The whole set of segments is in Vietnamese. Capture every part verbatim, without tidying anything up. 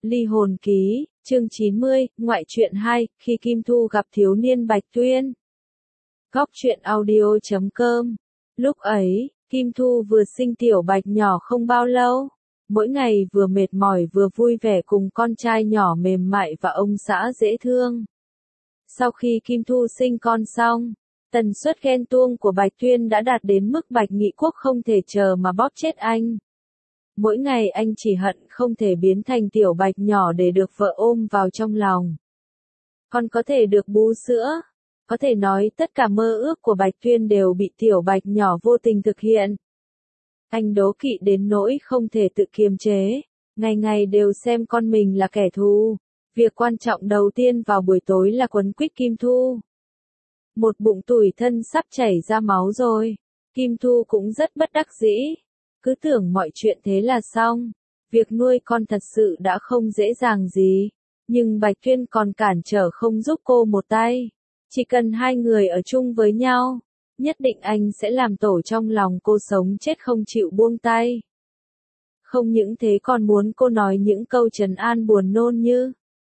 Ly hồn ký, chương chín mươi, ngoại truyện hai, khi Kim Thu gặp thiếu niên Bạch Tuyên. Góc truyện audio chấm com. Lúc ấy, Kim Thu vừa sinh tiểu Bạch nhỏ không bao lâu. Mỗi ngày vừa mệt mỏi vừa vui vẻ cùng con trai nhỏ mềm mại và ông xã dễ thương. Sau khi Kim Thu sinh con xong, tần suất ghen tuông của Bạch Tuyên đã đạt đến mức Bạch Nghị Quốc không thể chờ mà bóp chết anh. Mỗi ngày anh chỉ hận không thể biến thành tiểu Bạch nhỏ để được vợ ôm vào trong lòng. Còn có thể được bú sữa. Có thể nói tất cả mơ ước của Bạch Tuyên đều bị tiểu Bạch nhỏ vô tình thực hiện. Anh đố kỵ đến nỗi không thể tự kiềm chế, ngày ngày đều xem con mình là kẻ thù. Việc quan trọng đầu tiên vào buổi tối là quấn quýt Kim Thu. Một bụng tủi thân sắp chảy ra máu rồi. Kim Thu cũng rất bất đắc dĩ. Cứ tưởng mọi chuyện thế là xong. Việc nuôi con thật sự đã không dễ dàng gì. Nhưng Bạch Tuyên còn cản trở không giúp cô một tay. Chỉ cần hai người ở chung với nhau, nhất định anh sẽ làm tổ trong lòng cô sống chết không chịu buông tay. Không những thế còn muốn cô nói những câu trấn an buồn nôn như: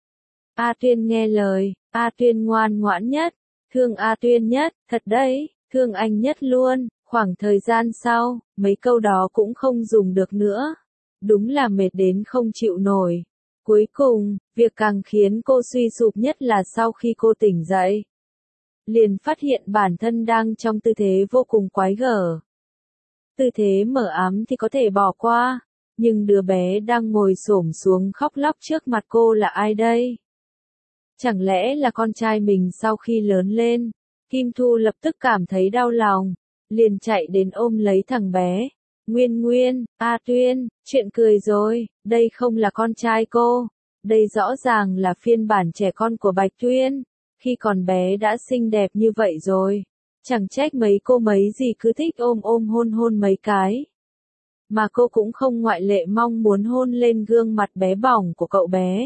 A Tuyên nghe lời, A Tuyên ngoan ngoãn nhất, thương A Tuyên nhất, thật đấy, thương anh nhất luôn. Khoảng thời gian sau, mấy câu đó cũng không dùng được nữa. Đúng là mệt đến không chịu nổi. Cuối cùng, việc càng khiến cô suy sụp nhất là sau khi cô tỉnh dậy, liền phát hiện bản thân đang trong tư thế vô cùng quái gở. Tư thế mở ám thì có thể bỏ qua, nhưng đứa bé đang ngồi xổm xuống khóc lóc trước mặt cô là ai đây? Chẳng lẽ là con trai mình? Sau khi lớn lên, Kim Thu lập tức cảm thấy đau lòng, liền chạy đến ôm lấy thằng bé. Nguyên Nguyên, A Tuyên, chuyện cười rồi, đây không là con trai cô, đây rõ ràng là phiên bản trẻ con của Bạch Tuyên. Khi còn bé đã xinh đẹp như vậy rồi, chẳng trách mấy cô mấy gì cứ thích ôm ôm hôn hôn mấy cái. Mà cô cũng không ngoại lệ, mong muốn hôn lên gương mặt bé bỏng của cậu bé.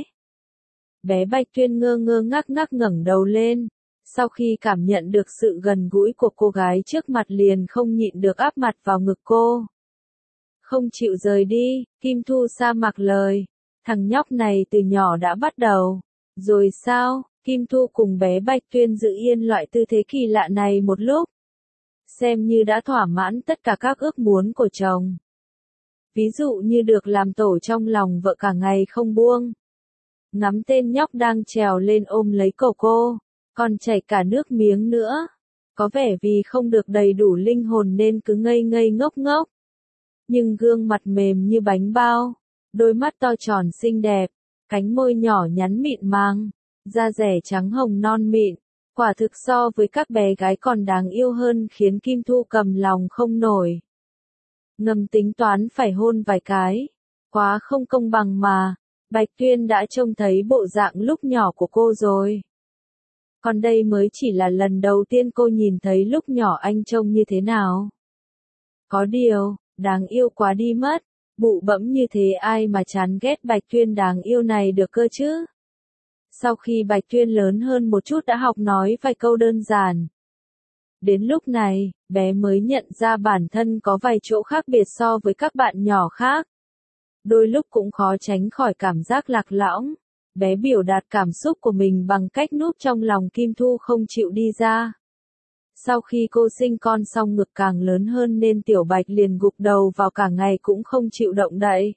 Bé Bạch Tuyên ngơ ngơ ngác ngác ngẩng đầu lên, sau khi cảm nhận được sự gần gũi của cô gái trước mặt liền không nhịn được áp mặt vào ngực cô. Không chịu rời đi, Kim Thu sa mặc lời, thằng nhóc này từ nhỏ đã bắt đầu. Rồi sao? Kim Thu cùng bé Bạch Tuyên giữ yên loại tư thế kỳ lạ này một lúc. Xem như đã thỏa mãn tất cả các ước muốn của chồng. Ví dụ như được làm tổ trong lòng vợ cả ngày không buông. Ngắm tên nhóc đang trèo lên ôm lấy cổ cô, còn chảy cả nước miếng nữa. Có vẻ vì không được đầy đủ linh hồn nên cứ ngây ngây ngốc ngốc. Nhưng gương mặt mềm như bánh bao, đôi mắt to tròn xinh đẹp, cánh môi nhỏ nhắn mịn màng, da dẻ trắng hồng non mịn, quả thực so với các bé gái còn đáng yêu hơn, khiến Kim Thu cầm lòng không nổi. Ngầm tính toán phải hôn vài cái, quá không công bằng mà. Bạch Tuyên đã trông thấy bộ dạng lúc nhỏ của cô rồi. Còn đây mới chỉ là lần đầu tiên cô nhìn thấy lúc nhỏ anh trông như thế nào. Có điều, đáng yêu quá đi mất, bụ bẫm như thế ai mà chán ghét Bạch Tuyên đáng yêu này được cơ chứ. Sau khi Bạch Tuyên lớn hơn một chút đã học nói vài câu đơn giản. Đến lúc này, bé mới nhận ra bản thân có vài chỗ khác biệt so với các bạn nhỏ khác. Đôi lúc cũng khó tránh khỏi cảm giác lạc lõng. Bé biểu đạt cảm xúc của mình bằng cách núp trong lòng Kim Thu không chịu đi ra. Sau khi cô sinh con xong ngực càng lớn hơn nên tiểu Bạch liền gục đầu vào cả ngày cũng không chịu động đậy.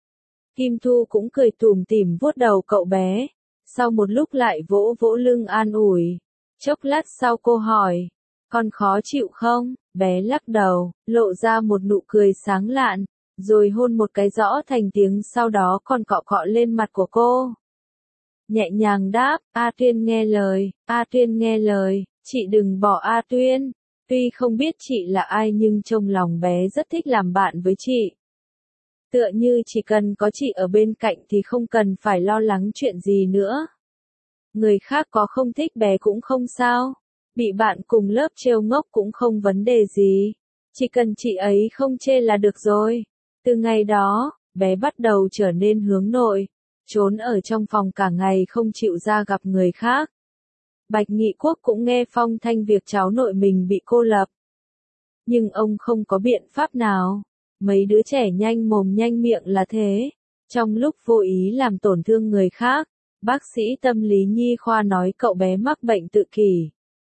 Kim Thu cũng cười tủm tỉm vuốt đầu cậu bé. Sau một lúc lại vỗ vỗ lưng an ủi. Chốc lát sau cô hỏi, con khó chịu không? Bé lắc đầu, lộ ra một nụ cười sáng lạn, rồi hôn một cái rõ thành tiếng, sau đó còn cọ cọ lên mặt của cô. Nhẹ nhàng đáp, A Tuyên nghe lời, A Tuyên nghe lời, chị đừng bỏ A Tuyên. Tuy không biết chị là ai nhưng trong lòng bé rất thích làm bạn với chị. Tựa như chỉ cần có chị ở bên cạnh thì không cần phải lo lắng chuyện gì nữa. Người khác có không thích bé cũng không sao. Bị bạn cùng lớp trêu ngốc cũng không vấn đề gì. Chỉ cần chị ấy không chê là được rồi. Từ ngày đó, bé bắt đầu trở nên hướng nội, trốn ở trong phòng cả ngày không chịu ra gặp người khác. Bạch Nghị Quốc cũng nghe phong thanh việc cháu nội mình bị cô lập. Nhưng ông không có biện pháp nào. Mấy đứa trẻ nhanh mồm nhanh miệng là thế. Trong lúc vô ý làm tổn thương người khác, bác sĩ tâm lý nhi khoa nói cậu bé mắc bệnh tự kỷ.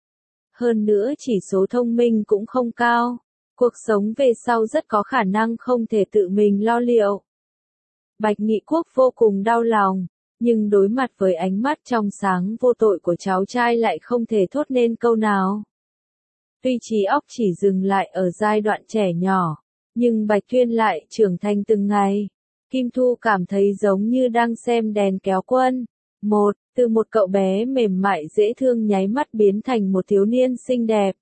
Hơn nữa chỉ số thông minh cũng không cao, cuộc sống về sau rất có khả năng không thể tự mình lo liệu. Bạch Nghị Quốc vô cùng đau lòng, nhưng đối mặt với ánh mắt trong sáng vô tội của cháu trai lại không thể thốt nên câu nào. Tuy trí óc chỉ dừng lại ở giai đoạn trẻ nhỏ, nhưng Bạch Tuyên lại trưởng thành từng ngày. Kim Thu cảm thấy giống như đang xem đèn kéo quân. Một, từ một cậu bé mềm mại dễ thương nháy mắt biến thành một thiếu niên xinh đẹp.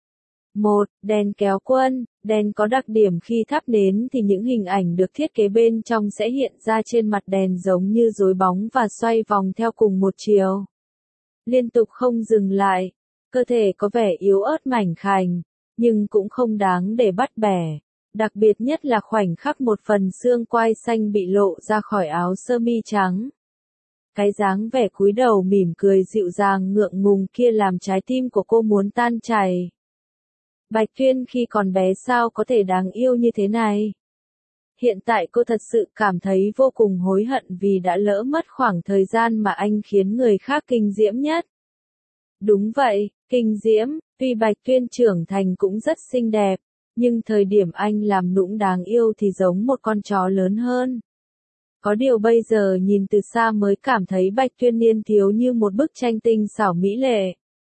Một, đèn kéo quân, đèn có đặc điểm khi thắp nến thì những hình ảnh được thiết kế bên trong sẽ hiện ra trên mặt đèn giống như rối bóng và xoay vòng theo cùng một chiều. Liên tục không dừng lại, cơ thể có vẻ yếu ớt mảnh khảnh, nhưng cũng không đáng để bắt bẻ. Đặc biệt nhất là khoảnh khắc một phần xương quai xanh bị lộ ra khỏi áo sơ mi trắng. Cái dáng vẻ cúi đầu mỉm cười dịu dàng ngượng ngùng kia làm trái tim của cô muốn tan chảy. Bạch Tuyên khi còn bé sao có thể đáng yêu như thế này? Hiện tại cô thật sự cảm thấy vô cùng hối hận vì đã lỡ mất khoảng thời gian mà anh khiến người khác kinh diễm nhất. Đúng vậy, kinh diễm, tuy Bạch Tuyên trưởng thành cũng rất xinh đẹp, nhưng thời điểm anh làm nũng đáng yêu thì giống một con chó lớn hơn. Có điều bây giờ nhìn từ xa mới cảm thấy Bạch Tuyên niên thiếu như một bức tranh tinh xảo mỹ lệ.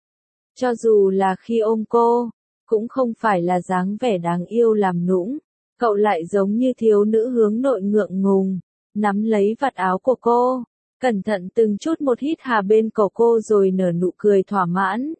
Cho dù là khi ôm cô, cũng không phải là dáng vẻ đáng yêu làm nũng, cậu lại giống như thiếu nữ hướng nội ngượng ngùng, nắm lấy vạt áo của cô, cẩn thận từng chút một hít hà bên cổ cô rồi nở nụ cười thỏa mãn.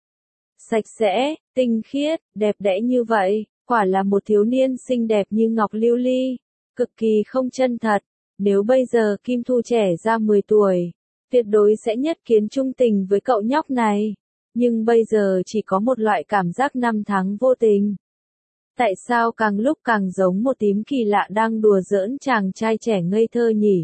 Sạch sẽ, tinh khiết, đẹp đẽ như vậy, quả là một thiếu niên xinh đẹp như ngọc lưu ly, cực kỳ không chân thật. Nếu bây giờ Kim Thu trẻ ra mười tuổi, tuyệt đối sẽ nhất kiến trung tình với cậu nhóc này. Nhưng bây giờ chỉ có một loại cảm giác năm tháng vô tình. Tại sao càng lúc càng giống một tím kỳ lạ đang đùa giỡn chàng trai trẻ ngây thơ nhỉ?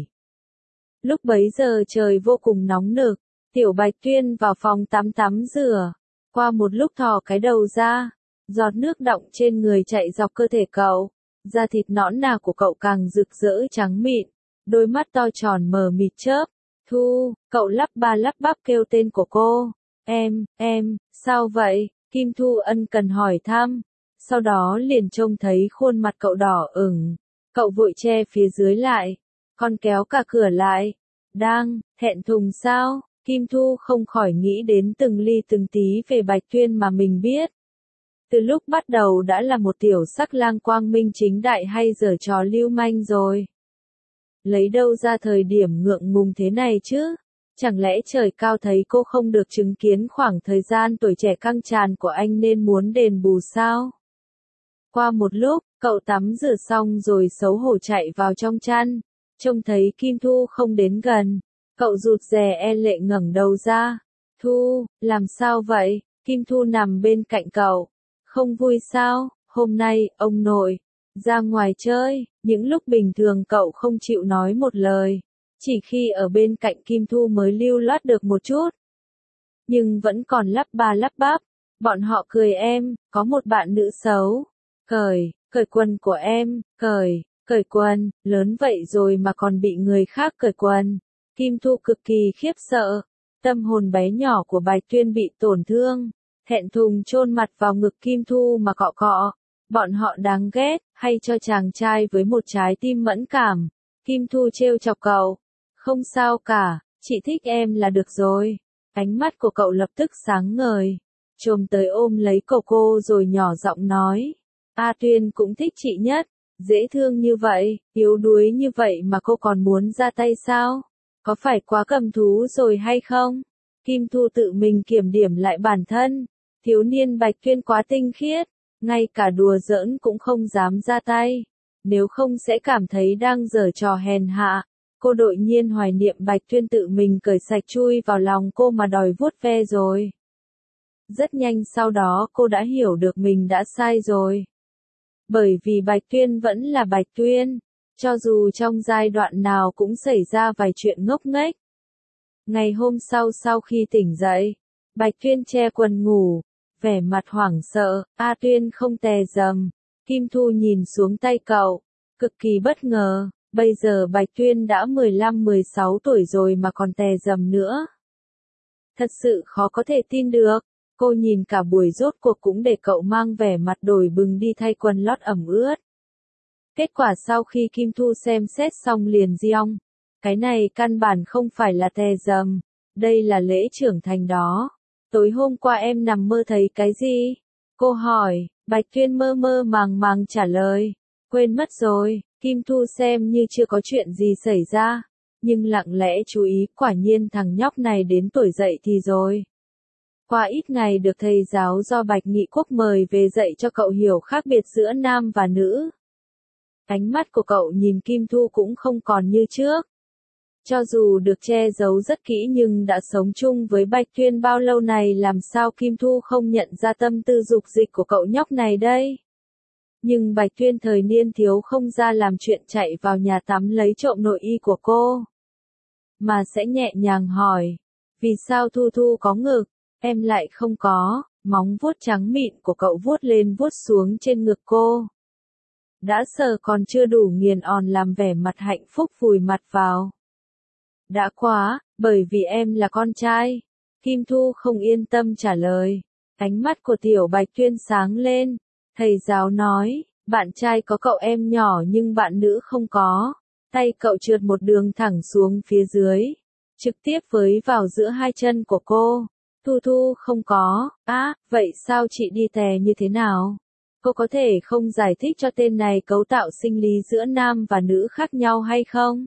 Lúc bấy giờ trời vô cùng nóng nực, Tiểu Bạch Tuyên vào phòng tắm tắm rửa. Qua một lúc thò cái đầu ra, giọt nước đọng trên người chạy dọc cơ thể cậu. Da thịt nõn nà của cậu càng rực rỡ trắng mịn, đôi mắt to tròn mờ mịt chớp. Thu, cậu lắp ba lắp bắp kêu tên của cô. Em, em, sao vậy? Kim Thu ân cần hỏi thăm. Sau đó liền trông thấy khuôn mặt cậu đỏ ửng. Cậu vội che phía dưới lại. Con kéo cả cửa lại. Đang, thẹn thùng sao? Kim Thu không khỏi nghĩ đến từng ly từng tí về Bạch Tuyên mà mình biết. Từ lúc bắt đầu đã là một tiểu sắc lang quang minh chính đại hay giở trò lưu manh rồi. Lấy đâu ra thời điểm ngượng ngùng thế này chứ? Chẳng lẽ trời cao thấy cô không được chứng kiến khoảng thời gian tuổi trẻ căng tràn của anh nên muốn đền bù sao? Qua một lúc, cậu tắm rửa xong rồi xấu hổ chạy vào trong chăn, trông thấy Kim Thu không đến gần, cậu rụt rè e lệ ngẩng đầu ra. Thu, làm sao vậy? Kim Thu nằm bên cạnh cậu. Không vui sao? Hôm nay, ông nội ra ngoài chơi, những lúc bình thường cậu không chịu nói một lời. Chỉ khi ở bên cạnh Kim Thu mới lưu loát được một chút. Nhưng vẫn còn lắp ba lắp bắp. Bọn họ cười em, có một bạn nữ xấu. Cởi, cởi quần của em, cởi, cởi quần, lớn vậy rồi mà còn bị người khác cởi quần. Kim Thu cực kỳ khiếp sợ. Tâm hồn bé nhỏ của Bạch Tuyên bị tổn thương. Thẹn thùng chôn mặt vào ngực Kim Thu mà cọ cọ. Bọn họ đáng ghét, hay cho chàng trai với một trái tim mẫn cảm. Kim Thu trêu chọc cậu. Không sao cả, chị thích em là được rồi. Ánh mắt của cậu lập tức sáng ngời. Chồm tới ôm lấy cổ cô rồi nhỏ giọng nói. A Tuyên cũng thích chị nhất. Dễ thương như vậy, yếu đuối như vậy mà cô còn muốn ra tay sao? Có phải quá cầm thú rồi hay không? Kim Thu tự mình kiểm điểm lại bản thân. Thiếu niên Bạch Tuyên quá tinh khiết. Ngay cả đùa giỡn cũng không dám ra tay. Nếu không sẽ cảm thấy đang giở trò hèn hạ. Cô đột nhiên hoài niệm Bạch Tuyên tự mình cởi sạch chui vào lòng cô mà đòi vuốt ve rồi. Rất nhanh sau đó cô đã hiểu được mình đã sai rồi. Bởi vì Bạch Tuyên vẫn là Bạch Tuyên. Cho dù trong giai đoạn nào cũng xảy ra vài chuyện ngốc nghếch. Ngày hôm sau sau khi tỉnh dậy, Bạch Tuyên che quần ngủ. Vẻ mặt hoảng sợ, A Tuyên không tè dầm. Kim Thu nhìn xuống tay cậu, cực kỳ bất ngờ. Bây giờ Bạch Tuyên đã mười lăm mười sáu tuổi rồi mà còn tè rầm nữa. Thật sự khó có thể tin được. Cô nhìn cả buổi rốt cuộc cũng để cậu mang vẻ mặt đổi bừng đi thay quần lót ẩm ướt. Kết quả sau khi Kim Thu xem xét xong liền giong. Cái này căn bản không phải là tè rầm. Đây là lễ trưởng thành đó. Tối hôm qua em nằm mơ thấy cái gì? Cô hỏi. Bạch Tuyên mơ mơ màng màng trả lời. Quên mất rồi. Kim Thu xem như chưa có chuyện gì xảy ra. Nhưng lặng lẽ chú ý, quả nhiên thằng nhóc này đến tuổi dậy thì rồi. Qua ít ngày được thầy giáo do Bạch Nghị Quốc mời về dạy cho cậu hiểu khác biệt giữa nam và nữ. Ánh mắt của cậu nhìn Kim Thu cũng không còn như trước. Cho dù được che giấu rất kỹ nhưng đã sống chung với Bạch Tuyên bao lâu này làm sao Kim Thu không nhận ra tâm tư dục dịch của cậu nhóc này đây. Nhưng Bạch Tuyên thời niên thiếu không ra làm chuyện chạy vào nhà tắm lấy trộm nội y của cô. Mà sẽ nhẹ nhàng hỏi. Vì sao Thu Thu có ngực, em lại không có, móng vuốt trắng mịn của cậu vuốt lên vuốt xuống trên ngực cô. Đã sờ còn chưa đủ nghiền òn làm vẻ mặt hạnh phúc vùi mặt vào. Đã quá, bởi vì em là con trai. Kim Thu không yên tâm trả lời. Ánh mắt của tiểu Bạch Tuyên sáng lên. Thầy giáo nói, bạn trai có cậu em nhỏ nhưng bạn nữ không có. Tay cậu trượt một đường thẳng xuống phía dưới. Trực tiếp với vào giữa hai chân của cô. Thu Thu không có. Á, à, vậy sao chị đi tè như thế nào? Cô có thể không giải thích cho tên này cấu tạo sinh lý giữa nam và nữ khác nhau hay không?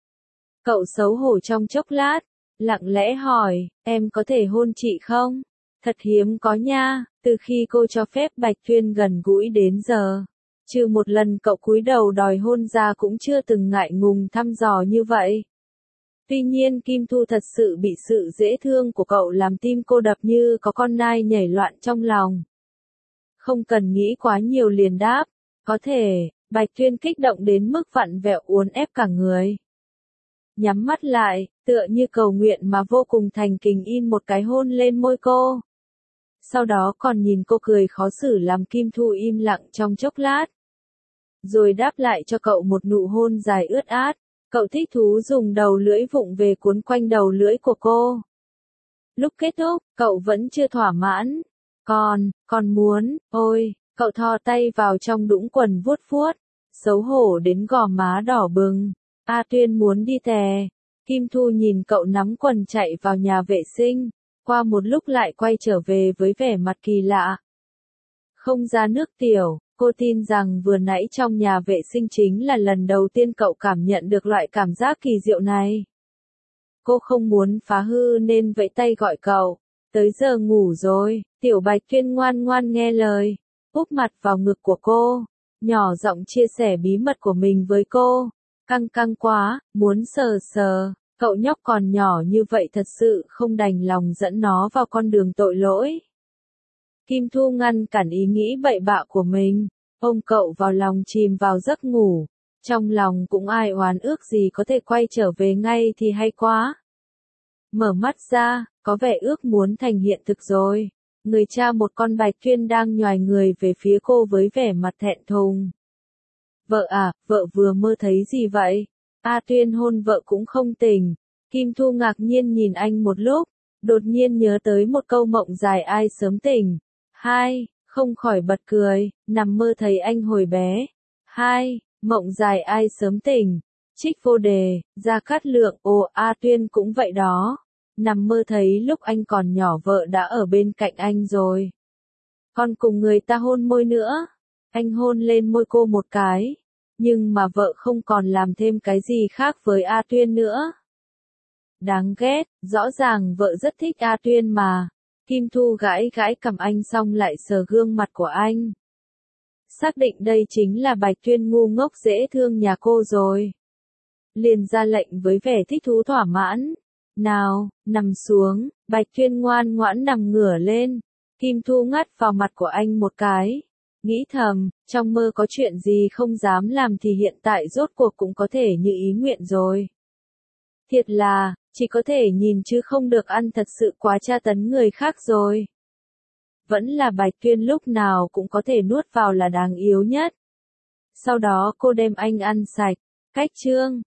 Cậu xấu hổ trong chốc lát, lặng lẽ hỏi, em có thể hôn chị không? Thật hiếm có nha, từ khi cô cho phép Bạch Tuyên gần gũi đến giờ. Trừ một lần cậu cúi đầu đòi hôn ra cũng chưa từng ngại ngùng thăm dò như vậy. Tuy nhiên Kim Thu thật sự bị sự dễ thương của cậu làm tim cô đập như có con nai nhảy loạn trong lòng. Không cần nghĩ quá nhiều liền đáp, có thể. Bạch Tuyên kích động đến mức vặn vẹo uốn ép cả người. Nhắm mắt lại, tựa như cầu nguyện mà vô cùng thành kính in một cái hôn lên môi cô. Sau đó còn nhìn cô cười khó xử làm Kim Thu im lặng trong chốc lát. Rồi đáp lại cho cậu một nụ hôn dài ướt át. Cậu thích thú dùng đầu lưỡi vụng về cuốn quanh đầu lưỡi của cô. Lúc kết thúc, cậu vẫn chưa thỏa mãn. Còn, còn muốn, ôi, cậu thò tay vào trong đũng quần vuốt vuốt. Xấu hổ đến gò má đỏ bừng. A Tuyên muốn đi tè. Kim Thu nhìn cậu nắm quần chạy vào nhà vệ sinh. Qua một lúc lại quay trở về với vẻ mặt kỳ lạ. Không ra nước tiểu, cô tin rằng vừa nãy trong nhà vệ sinh chính là lần đầu tiên cậu cảm nhận được loại cảm giác kỳ diệu này. Cô không muốn phá hư nên vẫy tay gọi cậu. Tới giờ ngủ rồi, tiểu Bạch Tuyên ngoan ngoan nghe lời. Úp mặt vào ngực của cô. Nhỏ giọng chia sẻ bí mật của mình với cô. Căng căng quá, muốn sờ sờ. Cậu nhóc còn nhỏ như vậy thật sự không đành lòng dẫn nó vào con đường tội lỗi. Kim Thu ngăn cản ý nghĩ bậy bạ của mình, ôm cậu vào lòng chìm vào giấc ngủ. Trong lòng cũng ai oán ước gì có thể quay trở về ngay thì hay quá. Mở mắt ra, có vẻ ước muốn thành hiện thực rồi. Người cha một con Bạch Tuyên đang nhoài người về phía cô với vẻ mặt thẹn thùng. Vợ à, vợ vừa mơ thấy gì vậy? A Tuyên hôn vợ cũng không tỉnh. Kim Thu ngạc nhiên nhìn anh một lúc, đột nhiên nhớ tới một câu mộng dài ai sớm tỉnh. Hai, không khỏi bật cười, nằm mơ thấy anh hồi bé. Hai, mộng dài ai sớm tỉnh. Trích vô đề, Gia Cát Lượng, ồ A Tuyên cũng vậy đó. Nằm mơ thấy lúc anh còn nhỏ vợ đã ở bên cạnh anh rồi. Còn cùng người ta hôn môi nữa. Anh hôn lên môi cô một cái. Nhưng mà vợ không còn làm thêm cái gì khác với A Tuyên nữa. Đáng ghét, rõ ràng vợ rất thích A Tuyên mà. Kim Thu gãi gãi cầm anh xong lại sờ gương mặt của anh. Xác định đây chính là Bạch Tuyên ngu ngốc dễ thương nhà cô rồi. Liền ra lệnh với vẻ thích thú thỏa mãn. Nào, nằm xuống, Bạch Tuyên ngoan ngoãn nằm ngửa lên. Kim Thu ngắt vào mặt của anh một cái. Nghĩ thầm, trong mơ có chuyện gì không dám làm thì hiện tại rốt cuộc cũng có thể như ý nguyện rồi. Thiệt là, chỉ có thể nhìn chứ không được ăn thật sự quá tra tấn người khác rồi. Vẫn là Bạch Tuyên lúc nào cũng có thể nuốt vào là đáng yếu nhất. Sau đó cô đem anh ăn sạch. Cách chương